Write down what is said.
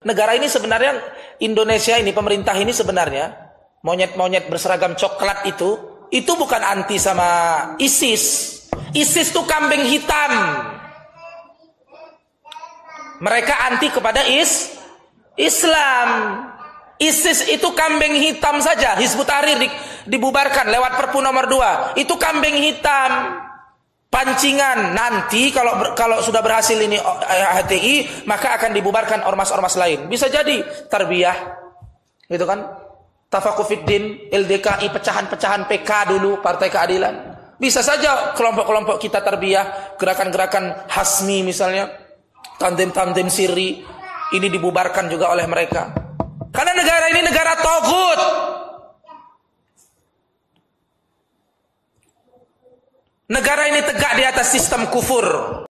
Negara ini sebenarnya, Indonesia ini, pemerintah ini sebenarnya, monyet-monyet berseragam coklat itu bukan anti sama ISIS. ISIS itu kambing hitam. Mereka anti kepada Islam. ISIS itu kambing hitam saja. Hizbut Tahrir dibubarkan lewat Perpu nomor 2. Itu kambing hitam. Pancingan. Nanti kalau sudah berhasil ini HTI, maka akan dibubarkan ormas-ormas lain. Bisa jadi tarbiyah, gitu kan? Tafakufiddin, LDKI, pecahan-pecahan PK dulu, Partai Keadilan. Bisa saja kelompok-kelompok kita tarbiyah, gerakan-gerakan Hasmi misalnya, tandem-tandem sirri, ini dibubarkan juga oleh mereka. Karena negara ini negara taghut. Negara ini tegak di atas sistem kufur.